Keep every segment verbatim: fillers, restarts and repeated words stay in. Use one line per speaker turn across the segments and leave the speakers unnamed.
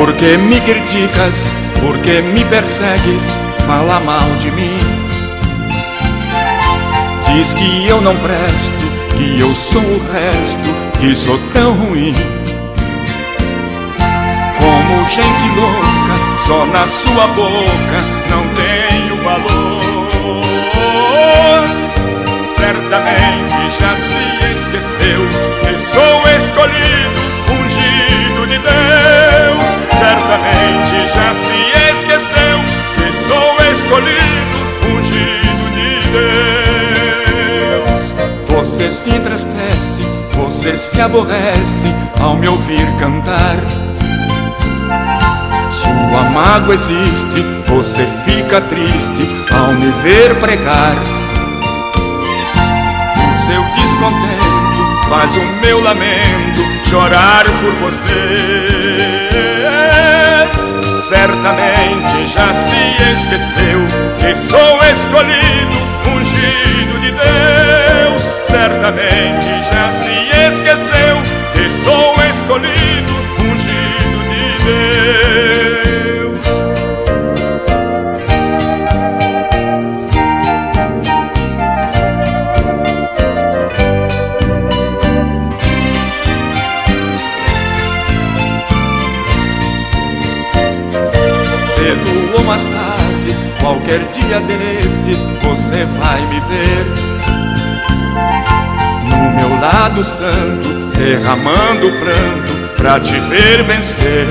Por que me criticas? Por que me persegues? Fala mal de mim. Diz que eu não presto, que eu sou o resto, que sou tão ruim. Como gente louca, só na sua boca não tenho valor. Certamente já se esqueceu que sou escolhido, ungido de Deus. Certamente já se esqueceu que sou escolhido, ungido de Deus. Você se entristece, você se aborrece ao me ouvir cantar. Sua mágoa existe, você fica triste ao me ver pregar. O seu descontento faz o meu lamento chorar por você. Certamente já se esqueceu que sou escolhido, ungido de Deus. Certamente já se esqueceu que sou escolhido, ungido de Deus. Cedo ou mais tarde, qualquer dia desses, você vai me ver no meu lado santo, derramando pranto pra te ver vencer.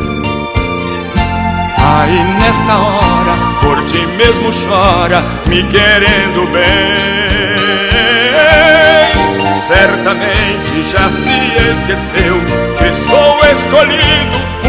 Aí nesta hora, por ti mesmo chora, me querendo bem. Certamente já se esqueceu que sou escolhido,